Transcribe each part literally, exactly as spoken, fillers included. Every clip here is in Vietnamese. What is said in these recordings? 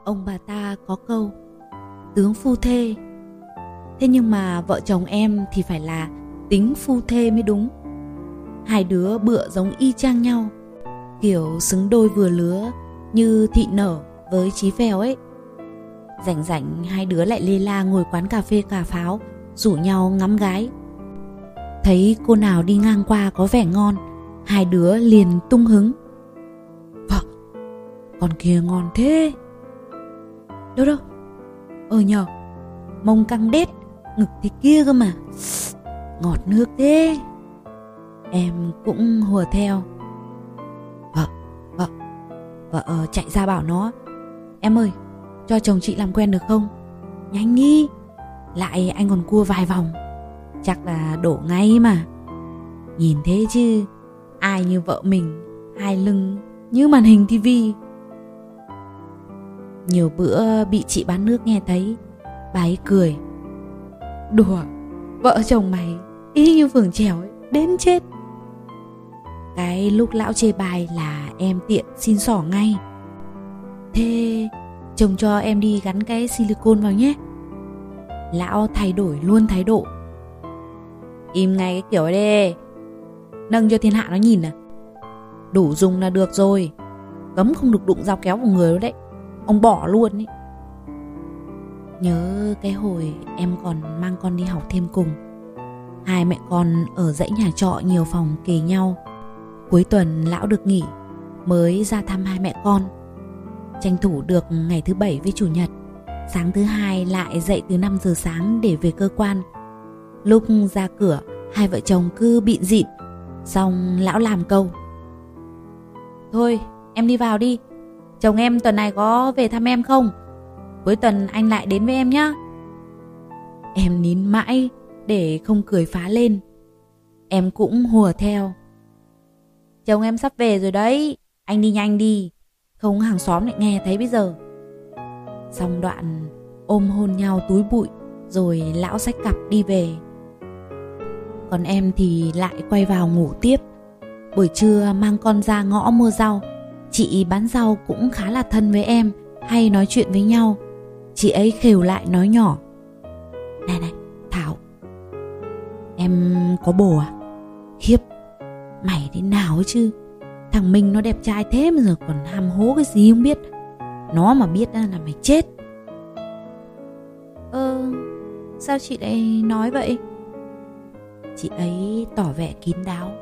Ông bà ta có câu tướng phu thê. Thế nhưng mà vợ chồng em thì phải là tính phu thê mới đúng. Hai đứa bựa giống y chang nhau, kiểu xứng đôi vừa lứa như thị nở với chí phèo ấy. Rảnh rảnh hai đứa lại lê la ngồi quán cà phê cà pháo, rủ nhau ngắm gái. Thấy cô nào đi ngang qua có vẻ ngon, hai đứa liền tung hứng. Vợ, con kia ngon thế. Đâu đâu, ờ nhờ, mông căng đét, ngực thế kia cơ mà, ngọt nước thế. Em cũng hùa theo. Vợ, vợ, vợ chạy ra bảo nó: em ơi, cho chồng chị làm quen được không? Nhanh đi, lại anh còn cua vài vòng, chắc là đổ ngay mà. Nhìn thế chứ, ai như vợ mình, hai lưng như màn hình tivi. Nhiều bữa bị chị bán nước nghe thấy, bà ấy cười: đùa, vợ chồng mày y như phường trèo ấy, đến chết. Cái lúc lão chê bài là em tiện xin xỏ ngay: thế chồng cho em đi gắn cái silicone vào nhé. Lão thay đổi luôn thái độ: im ngay cái kiểu ấy đi, nâng cho thiên hạ nó nhìn à. Đủ dùng là được rồi, cấm không được đụng dao kéo vào người đó đấy, ông bỏ luôn ấy. Nhớ cái hồi em còn mang con đi học thêm cùng, hai mẹ con ở dãy nhà trọ nhiều phòng kề nhau. Cuối tuần lão được nghỉ mới ra thăm hai mẹ con. Tranh thủ được ngày thứ bảy với chủ nhật, sáng thứ hai lại dậy từ năm giờ sáng để về cơ quan. Lúc ra cửa, hai vợ chồng cứ bịn dịn. Xong lão làm câu: thôi em đi vào đi, chồng em tuần này có về thăm em không? Cuối tuần anh lại đến với em nhé. Em nín mãi để không cười phá lên. Em cũng hùa theo: chồng em sắp về rồi đấy, anh đi nhanh đi, không hàng xóm lại nghe thấy bây giờ. Xong đoạn ôm hôn nhau túi bụi, rồi lão xách cặp đi về. Còn em thì lại quay vào ngủ tiếp. Buổi trưa mang con ra ngõ mua rau. Chị bán rau cũng khá là thân với em, hay nói chuyện với nhau. Chị ấy khều lại nói nhỏ: này này Thảo, em có bồ à? Khiếp, mày thế nào ấy chứ, thằng Minh nó đẹp trai thế mà giờ còn ham hố cái gì không biết. Nó mà biết là mày chết. Ơ, sao chị lại nói vậy? Chị ấy tỏ vẻ kín đáo: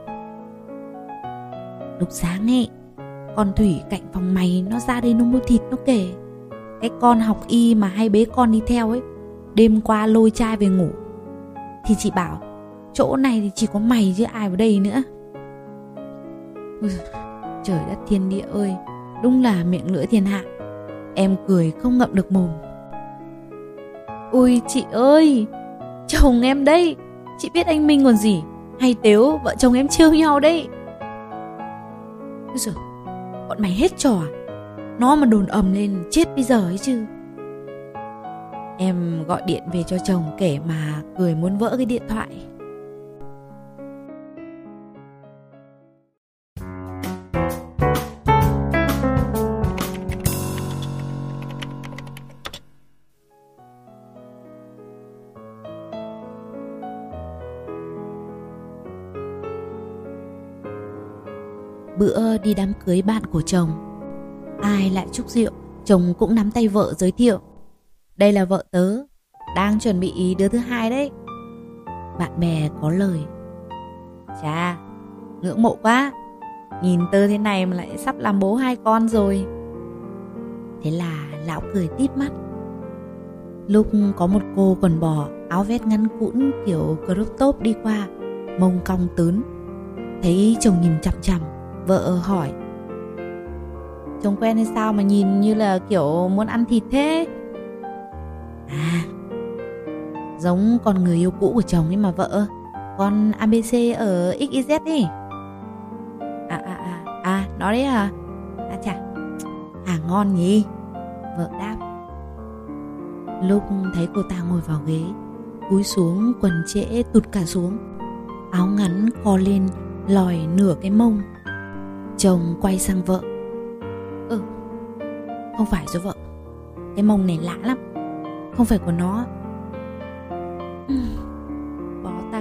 lúc sáng ấy, con Thủy cạnh phòng mày nó ra đây nó mua thịt, nó kể cái con học y mà hay bế con đi theo ấy, đêm qua lôi trai về ngủ. Thì chị bảo chỗ này thì chỉ có mày chứ ai vào đây nữa. Ui, trời đất thiên địa ơi, đúng là miệng lưỡi thiên hạ. Em cười không ngậm được mồm. Ui chị ơi, chồng em đây, chị biết anh Minh còn gì. Hay tếu vợ chồng em trêu nhau đấy. Ôi giời, bọn mày hết trò à? Nó mà đồn ầm lên chết bây giờ ấy chứ. Em gọi điện về cho chồng kể mà cười muốn vỡ cái điện thoại. Bữa đi đám cưới bạn của chồng, ai lại chúc rượu, chồng cũng nắm tay vợ giới thiệu: đây là vợ tớ, đang chuẩn bị đứa thứ hai đấy. Bạn bè có lời: chà, ngưỡng mộ quá, nhìn tớ thế này mà lại sắp làm bố hai con rồi. Thế là lão cười tít mắt. Lúc có một cô còn bỏ áo vest ngắn cũn kiểu crop top đi qua, mông cong tớn. Thấy chồng nhìn chằm chằm, vợ hỏi: chồng quen hay sao mà nhìn như là kiểu muốn ăn thịt thế? À, giống con người yêu cũ của chồng ấy mà vợ, con a bê xê ở ích y dét ấy. À à à, à nó đấy à? À chà, hàng ngon nhỉ? Vợ đáp. Lúc thấy cô ta ngồi vào ghế, cúi xuống quần trễ tụt cả xuống, áo ngắn co lên lòi nửa cái mông. Chồng quay sang vợ: Ừ, không phải do vợ, cái mông này lạ lắm, không phải của nó. Bó tay.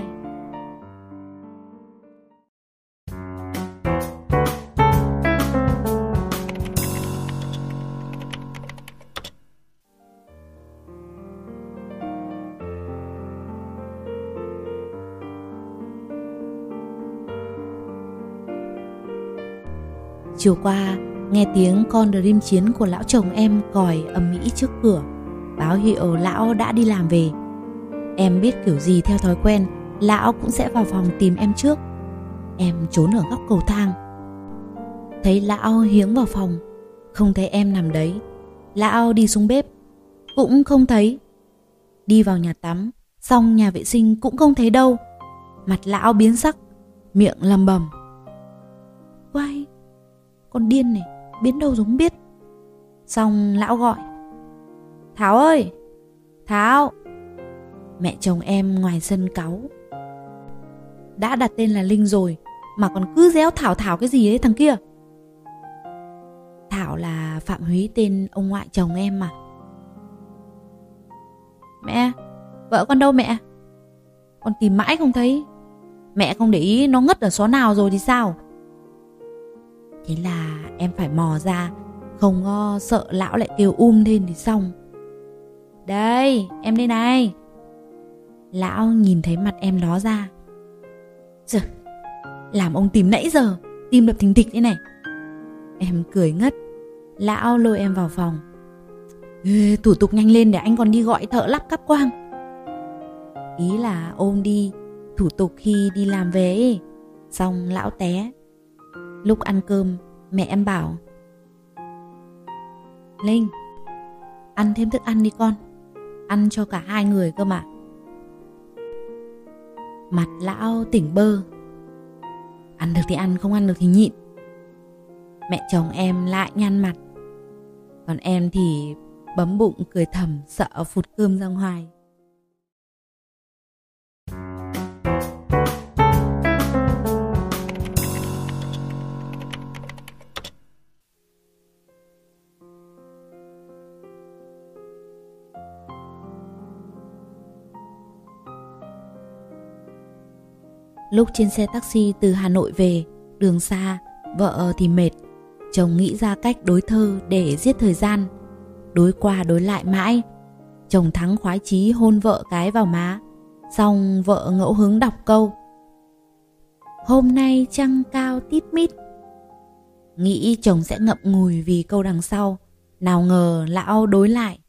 Chiều qua, nghe tiếng con Dream Chiến của lão chồng em còi ầm ĩ trước cửa, báo hiệu lão đã đi làm về. Em biết kiểu gì theo thói quen, lão cũng sẽ vào phòng tìm em trước. Em trốn ở góc cầu thang. Thấy lão hiếng vào phòng, không thấy em nằm đấy. Lão đi xuống bếp, cũng không thấy. Đi vào nhà tắm, xong nhà vệ sinh cũng không thấy đâu. Mặt lão biến sắc, miệng lầm bầm: Quay, con điên này, biến đâu giống biết. Xong lão gọi: Thảo ơi, Thảo. Mẹ chồng em ngoài sân cáu: Đã đặt tên là Linh rồi mà còn cứ réo Thảo Thảo cái gì ấy thằng kia. Thảo là Phạm Húy, tên ông ngoại chồng em mà. Mẹ, vợ con đâu mẹ? Con tìm mãi không thấy. Mẹ không để ý nó ngất ở xó nào rồi thì sao? Thế là em phải mò ra, không có sợ lão lại kêu um lên thì xong. Đây, em đây này. Lão nhìn thấy mặt em ló ra. Giời, làm ông tìm nãy giờ, tim đập thình thịch thế này. Em cười ngất. Lão lôi em vào phòng. Ê, thủ tục nhanh lên để anh còn đi gọi thợ lắp cáp quang. Ý là ôm đi, thủ tục khi đi làm về ấy. Xong lão té. Lúc ăn cơm, mẹ em bảo: Linh, ăn thêm thức ăn đi con. Ăn cho cả hai người cơ mà. Mặt lão tỉnh bơ. Ăn được thì ăn, không ăn được thì nhịn. Mẹ chồng em lại nhăn mặt. Còn em thì bấm bụng cười thầm, sợ phụt cơm ra ngoài. Lúc trên xe taxi từ Hà Nội về, đường xa, vợ thì mệt. Chồng nghĩ ra cách đối thơ để giết thời gian. Đối qua đối lại mãi. Chồng thắng khoái chí hôn vợ cái vào má. Xong vợ ngẫu hứng đọc câu: Hôm nay trăng cao tít mít. Nghĩ chồng sẽ ngậm ngùi vì câu đằng sau. Nào ngờ lão đối lại: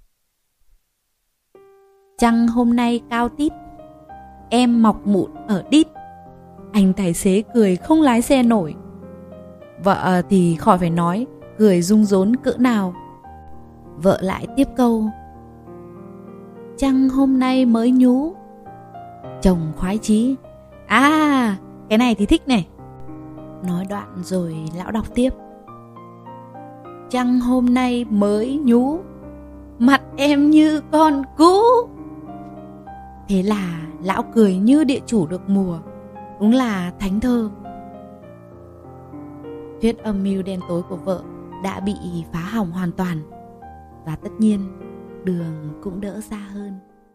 Trăng hôm nay cao tít, em mọc mụn ở đít. Anh tài xế cười không lái xe nổi. Vợ thì khỏi phải nói, cười rung rốn cỡ nào. Vợ lại tiếp câu: Trăng hôm nay mới nhú. Chồng khoái chí: À, cái này thì thích này. Nói đoạn rồi lão đọc tiếp: Trăng hôm nay mới nhú, mặt em như con cú. Thế là lão cười như địa chủ được mùa. Đúng là thánh thơ. Thuyết âm mưu đen tối của vợ đã bị phá hỏng hoàn toàn. Và tất nhiên, đường cũng đỡ xa hơn.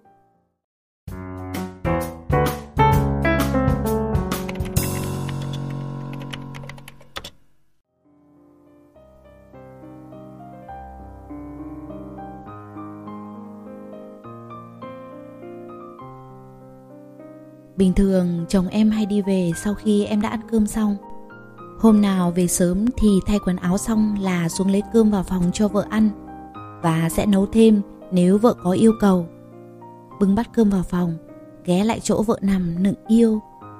Bình thường chồng em hay đi về sau khi em đã ăn cơm xong. Hôm nào về sớm thì thay quần áo xong là xuống lấy cơm vào phòng cho vợ ăn. Và sẽ nấu thêm nếu vợ có yêu cầu. Bưng bát cơm vào phòng, ghé lại chỗ vợ nằm nựng yêu.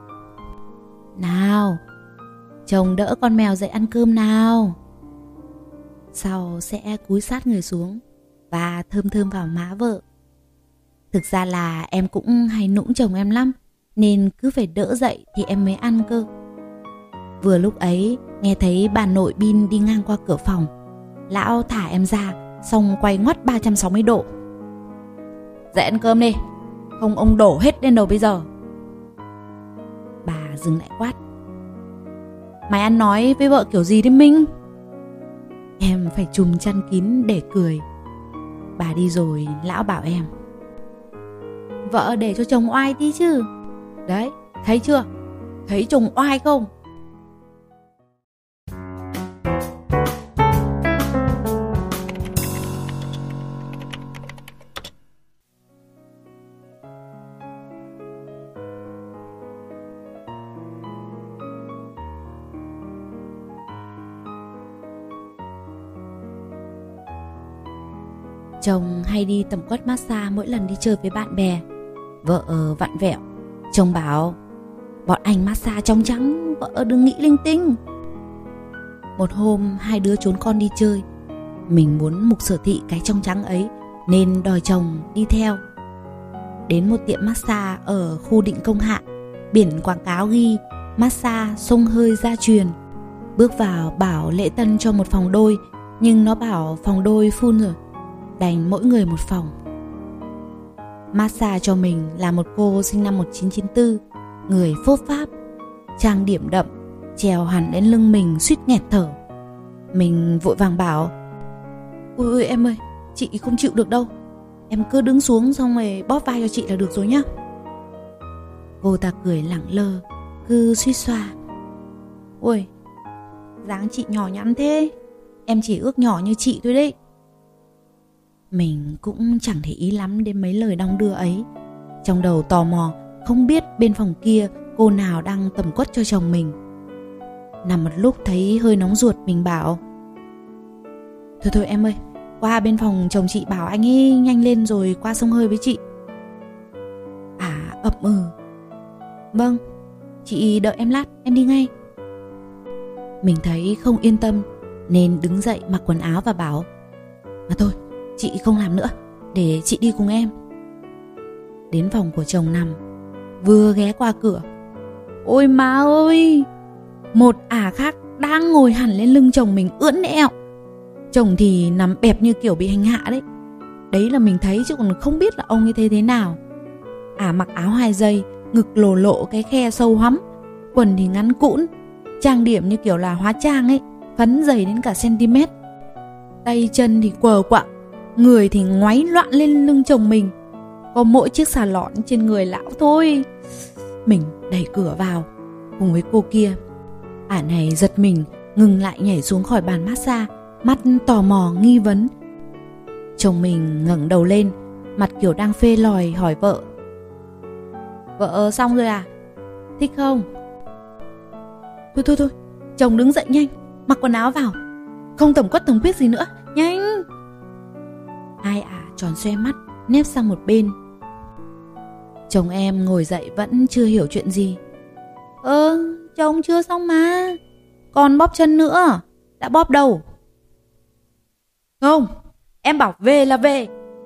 Nào, chồng đỡ con mèo dậy ăn cơm nào. Sau sẽ cúi sát người xuống và thơm thơm vào má vợ. Thực ra là em cũng hay nũng chồng em lắm, nên cứ phải đỡ dậy thì em mới ăn cơ. Vừa lúc ấy nghe thấy bà nội Bin đi ngang qua cửa phòng. Lão thả em ra, xong quay ngoắt ba trăm sáu mươi độ. Dậy ăn cơm đi, không ông đổ hết lên đầu bây giờ. Bà dừng lại quát: Mày ăn nói với vợ kiểu gì thế Minh? Em phải trùm chăn kín để cười. Bà đi rồi lão bảo em: vợ để cho chồng oai tí chứ. Đấy, thấy chưa? Thấy chồng oai không? Chồng hay đi tẩm quất massage mỗi lần đi chơi với bạn bè. Vợ vặn vẹo. Chồng bảo: bọn anh massage trong trắng, vợ đừng nghĩ linh tinh. Một hôm hai đứa trốn con đi chơi. Mình muốn mục sở thị cái trong trắng ấy nên đòi chồng đi theo. Đến một tiệm massage ở khu Định Công Hạ, biển quảng cáo ghi massage xông hơi gia truyền. Bước vào bảo lễ tân cho một phòng đôi, nhưng nó bảo phòng đôi full rồi, đành mỗi người một phòng. Massage cho mình là một cô sinh năm một nghìn chín trăm chín mươi tư, người phốp pháp, trang điểm đậm, trèo hẳn đến lưng mình suýt nghẹt thở. Mình vội vàng bảo: Ui ui em ơi, chị không chịu được đâu, em cứ đứng xuống xong rồi bóp vai cho chị là được rồi nhá. Cô ta cười lẳng lơ, cứ suýt xoa: Ôi, dáng chị nhỏ nhắn thế, em chỉ ước nhỏ như chị thôi đấy. Mình cũng chẳng để ý lắm đến mấy lời đong đưa ấy. Trong đầu tò mò, không biết bên phòng kia cô nào đang tẩm quất cho chồng mình. Nằm một lúc thấy hơi nóng ruột, mình bảo: Thôi thôi em ơi, qua bên phòng chồng chị bảo anh ấy nhanh lên rồi qua xông hơi với chị. À ậm ừ. Vâng, chị đợi em lát, em đi ngay. Mình thấy không yên tâm nên đứng dậy mặc quần áo và bảo: Mà thôi, chị không làm nữa, để chị đi cùng em. Đến phòng của chồng nằm, vừa ghé qua cửa, ôi má ơi, một ả khác đang ngồi hẳn lên lưng chồng mình ưỡn ẹo. Chồng thì nằm bẹp như kiểu bị hành hạ đấy. Đấy là mình thấy chứ còn không biết là ông ấy thấy thế nào. Ả mặc áo hai dây, ngực lồ lộ cái khe sâu hoắm, quần thì ngắn cũn, trang điểm như kiểu là hóa trang ấy, phấn dày đến cả centimet. Tay chân thì quờ quạng, người thì ngoáy loạn lên lưng chồng mình. Có mỗi chiếc xà lọn trên người lão thôi. Mình đẩy cửa vào cùng với cô kia. Ả này giật mình, ngừng lại nhảy xuống khỏi bàn massage, mắt tò mò nghi vấn. Chồng mình ngẩng đầu lên, mặt kiểu đang phê lòi, hỏi vợ: Vợ xong rồi à? Thích không? Thôi thôi thôi, chồng đứng dậy nhanh, mặc quần áo vào, không tẩm quất tẩm quyết gì nữa, nhanh. Hai ả tròn xoe mắt, nép sang một bên. Chồng em ngồi dậy vẫn chưa hiểu chuyện gì. Ơ, chồng chưa xong mà, còn bóp chân nữa. Đã bóp đâu? Không, em bảo về là về.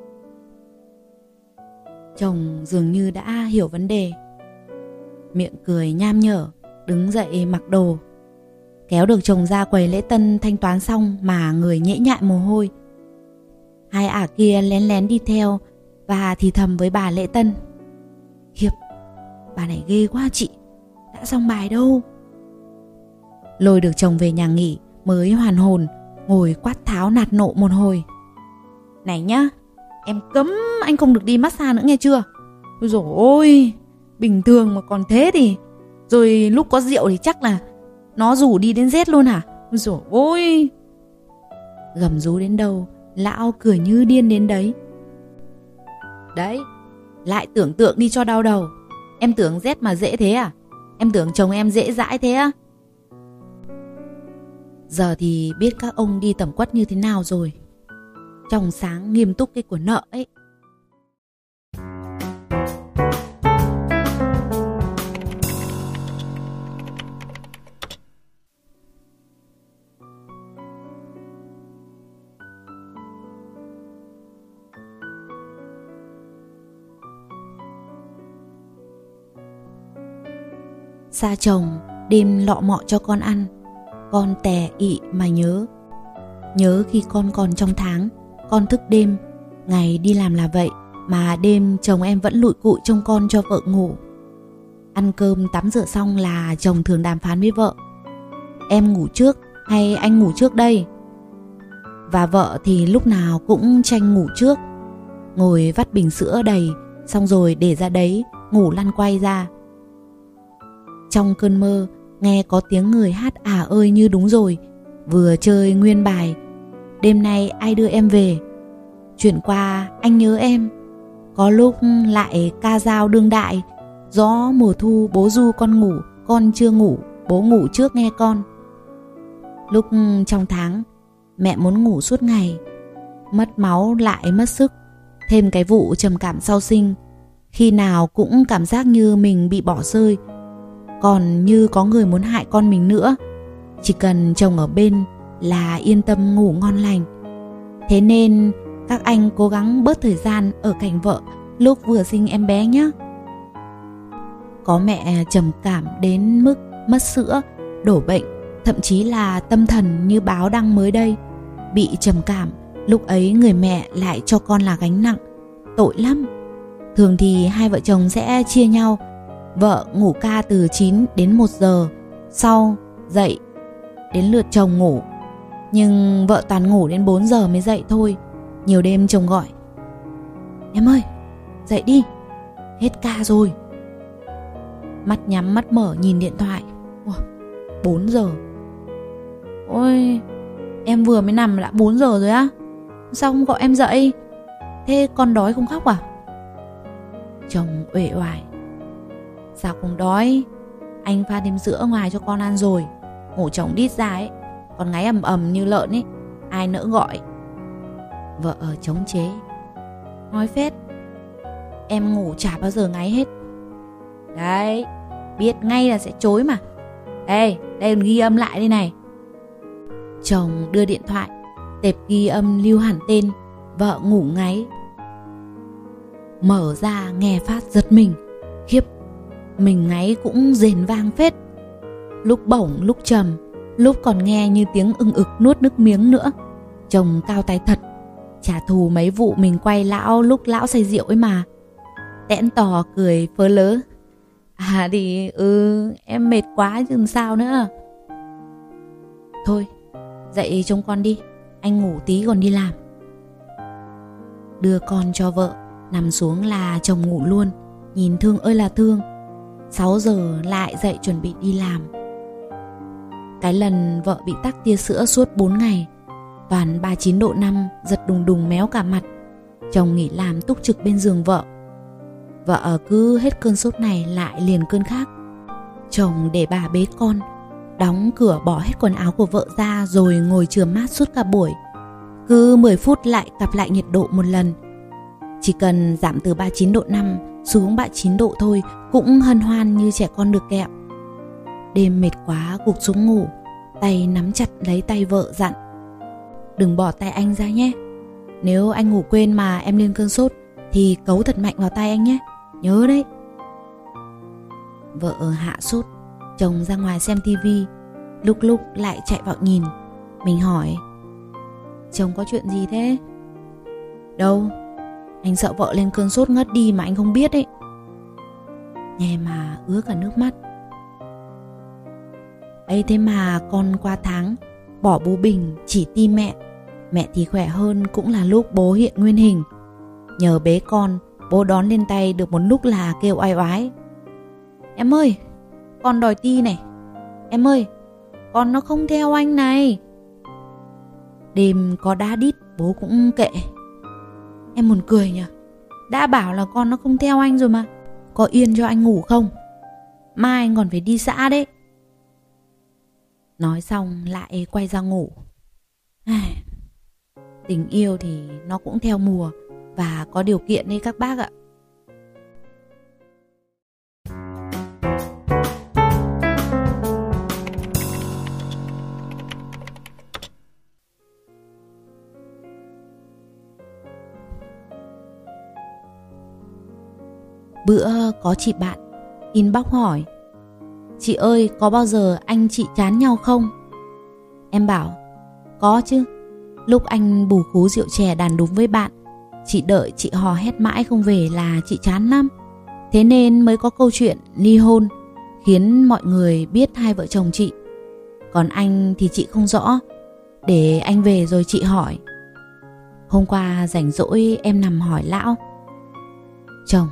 Chồng dường như đã hiểu vấn đề, miệng cười nham nhở, đứng dậy mặc đồ. Kéo được chồng ra quầy lễ tân thanh toán xong mà người nhễ nhại mồ hôi. Hai ả kia lén lén đi theo và thì thầm với bà lễ tân: Hiệp, bà này ghê quá chị, đã xong bài đâu. Lôi được chồng về nhà nghỉ mới hoàn hồn, ngồi quát tháo nạt nộ một hồi. Này nhá, em cấm anh không được đi massage nữa nghe chưa? Ôi dồi ôi, bình thường mà còn thế thì, rồi lúc có rượu thì chắc là nó rủ đi đến rét luôn hả? Ôi dồi ôi. Gầm rú đến đâu, lão cười như điên đến đấy. Đấy, lại tưởng tượng đi cho đau đầu. Em tưởng rét mà dễ thế à? Em tưởng chồng em dễ dãi thế á? Giờ thì biết các ông đi tẩm quất như thế nào rồi. Trong sáng nghiêm túc cái của nợ ấy. Xa chồng, đêm lọ mọ cho con ăn, con tè ị mà nhớ. Nhớ khi con còn trong tháng, con thức đêm, ngày đi làm là vậy, mà đêm chồng em vẫn lụi cụi trông con cho vợ ngủ. Ăn cơm tắm rửa xong là chồng thường đàm phán với vợ: Em ngủ trước hay anh ngủ trước đây? Và vợ thì lúc nào cũng tranh ngủ trước, ngồi vắt bình sữa đầy, xong rồi để ra đấy ngủ lăn quay ra. Trong cơn mơ nghe có tiếng người hát à ơi như đúng rồi, vừa chơi nguyên bài đêm nay ai đưa em về, chuyển qua anh nhớ em, có lúc lại ca dao đương đại, gió mùa thu bố ru con ngủ, con chưa ngủ, bố ngủ trước nghe con. Lúc trong tháng mẹ muốn ngủ suốt ngày, mất máu lại mất sức, thêm cái vụ trầm cảm sau sinh, khi nào cũng cảm giác như mình bị bỏ rơi, còn như có người muốn hại con mình nữa. Chỉ cần chồng ở bên là yên tâm ngủ ngon lành. Thế nên các anh cố gắng bớt thời gian ở cạnh vợ lúc vừa sinh em bé nhé. Có mẹ trầm cảm đến mức mất sữa, đổ bệnh, thậm chí là tâm thần như báo đăng mới đây. Bị trầm cảm, lúc ấy người mẹ lại cho con là gánh nặng, tội lắm. Thường thì hai vợ chồng sẽ chia nhau, vợ ngủ ca từ chín đến một giờ, sau dậy đến lượt chồng ngủ. Nhưng vợ toàn ngủ đến bốn giờ mới dậy thôi. Nhiều đêm chồng gọi: em ơi, dậy đi, hết ca rồi. Mắt nhắm mắt mở nhìn điện thoại, bốn giờ. Ôi, em vừa mới nằm đã bốn giờ rồi á, sao không gọi em dậy? Thế con đói không khóc à? Chồng uể oải: sao không đói, anh pha thêm sữa ngoài cho con ăn rồi. Ngủ chồng đít ra ấy, còn ngáy ầm ầm như lợn ấy, ai nỡ gọi. Vợ ở chống chế: nói phết, em ngủ chả bao giờ ngáy hết. Đấy, biết ngay là sẽ chối mà. Ê, đây còn ghi âm lại đây này. Chồng đưa điện thoại, tệp ghi âm lưu hẳn tên vợ ngủ ngáy. Mở ra nghe phát giật mình, khiếp, mình ngáy cũng rền vang phết. Lúc bổng lúc trầm, lúc còn nghe như tiếng ưng ực nuốt nước miếng nữa. Chồng cao tay thật, trả thù mấy vụ mình quay lão lúc lão say rượu ấy mà. Tẽn tò cười phớ lớ: à thì ừ em mệt quá chứ sao nữa. Thôi dậy trông con đi, anh ngủ tí còn đi làm. Đưa con cho vợ, nằm xuống là chồng ngủ luôn, nhìn thương ơi là thương. Sáu giờ lại dậy chuẩn bị đi làm. Cái lần vợ bị tắc tia sữa suốt bốn ngày, toàn ba mươi chín độ năm, giật đùng đùng méo cả mặt. Chồng nghỉ làm túc trực bên giường vợ. Vợ cứ hết cơn sốt này lại liền cơn khác. Chồng để bà bế con, đóng cửa bỏ hết quần áo của vợ ra rồi ngồi chườm mát suốt cả buổi. Cứ mười phút lại cặp lại nhiệt độ một lần. Chỉ cần giảm từ ba mươi chín độ năm xuống ba mươi chín độ thôi cũng hân hoan như trẻ con được kẹo. Đêm mệt quá gục xuống ngủ, tay nắm chặt lấy tay vợ dặn: đừng bỏ tay anh ra nhé. Nếu anh ngủ quên mà em lên cơn sốt thì cấu thật mạnh vào tay anh nhé, nhớ đấy. Vợ hạ sốt, chồng ra ngoài xem tivi, lúc lúc lại chạy vào nhìn. Mình hỏi: chồng có chuyện gì thế? Đâu, anh sợ vợ lên cơn sốt ngất đi mà anh không biết ấy. Nghe mà ứa cả nước mắt. Ấy thế mà con qua tháng bỏ bố bình chỉ tim mẹ. Mẹ thì khỏe hơn cũng là lúc bố hiện nguyên hình. Nhờ bế con, bố đón lên tay được một lúc là kêu oai oái: em ơi, con đòi ti này. Em ơi, con nó không theo anh này. Đêm có đá đít bố cũng kệ. Em buồn cười nhỉ, đã bảo là con nó không theo anh rồi mà, có yên cho anh ngủ không? Mai anh còn phải đi xã đấy. Nói xong lại quay ra ngủ. Tình yêu thì nó cũng theo mùa và có điều kiện đấy các bác ạ. Bữa có chị bạn inbox hỏi: chị ơi, có bao giờ anh chị chán nhau không? Em bảo: có chứ. Lúc anh bù khú rượu chè đàn đúng với bạn, chị đợi chị hò hét mãi không về là chị chán lắm. Thế nên mới có câu chuyện ly hôn, khiến mọi người biết hai vợ chồng chị. Còn anh thì chị không rõ. Để anh về rồi chị hỏi. Hôm qua rảnh rỗi em nằm hỏi lão: chồng,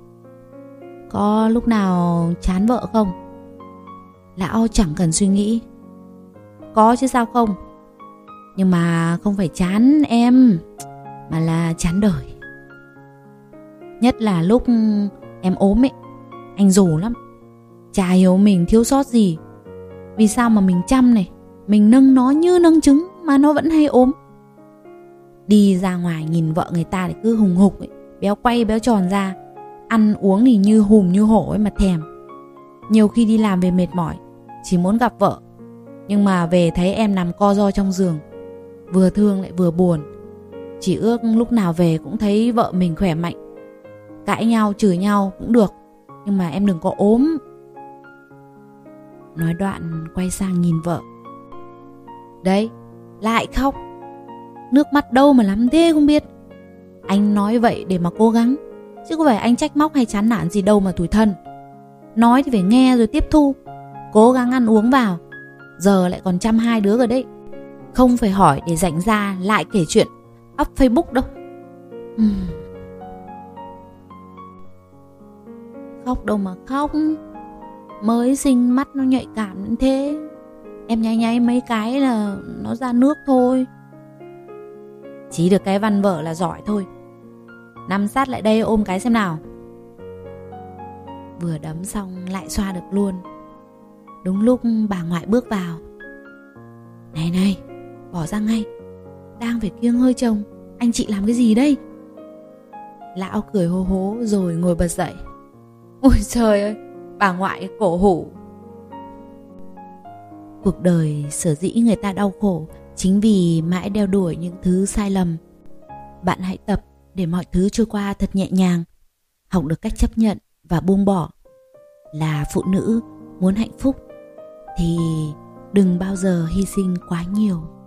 có lúc nào chán vợ không? Lão chẳng cần suy nghĩ: có chứ sao không. Nhưng mà không phải chán em, mà là chán đời. Nhất là lúc em ốm ấy, anh rủ lắm. Chả hiểu mình thiếu sót gì. Vì sao mà mình chăm này, mình nâng nó như nâng trứng mà nó vẫn hay ốm. Đi ra ngoài nhìn vợ người ta thì cứ hùng hục ấy, béo quay béo tròn ra. Ăn uống thì như hùm như hổ ấy mà thèm. Nhiều khi đi làm về mệt mỏi, chỉ muốn gặp vợ. Nhưng mà về thấy em nằm co ro trong giường, vừa thương lại vừa buồn. Chỉ ước lúc nào về cũng thấy vợ mình khỏe mạnh. Cãi nhau chửi nhau cũng được, nhưng mà em đừng có ốm. Nói đoạn quay sang nhìn vợ. Đấy, lại khóc. Nước mắt đâu mà lắm thế không biết. Anh nói vậy để mà cố gắng, chứ có phải anh trách móc hay chán nản gì đâu mà tủi thân. Nói thì phải nghe rồi tiếp thu, cố gắng ăn uống vào. Giờ lại còn chăm hai đứa rồi đấy. Không phải hỏi để rảnh ra lại kể chuyện up Facebook đâu. uhm. Khóc đâu mà khóc. Mới sinh mắt nó nhạy cảm đến thế. Em nháy nháy mấy cái là nó ra nước thôi. Chỉ được cái văn vở là giỏi thôi. Nằm sát lại đây ôm cái xem nào. Vừa đấm xong lại xoa được luôn. Đúng lúc bà ngoại bước vào. Này này, bỏ ra ngay. Đang phải kiêng hơi chồng, anh chị làm cái gì đây? Lão cười hô hố rồi ngồi bật dậy. Ôi trời ơi, bà ngoại cổ hủ. Cuộc đời sở dĩ người ta đau khổ chính vì mãi đeo đuổi những thứ sai lầm. Bạn hãy tập để mọi thứ trôi qua thật nhẹ nhàng. Học được cách chấp nhận và buông bỏ. Là phụ nữ muốn hạnh phúc thì đừng bao giờ hy sinh quá nhiều.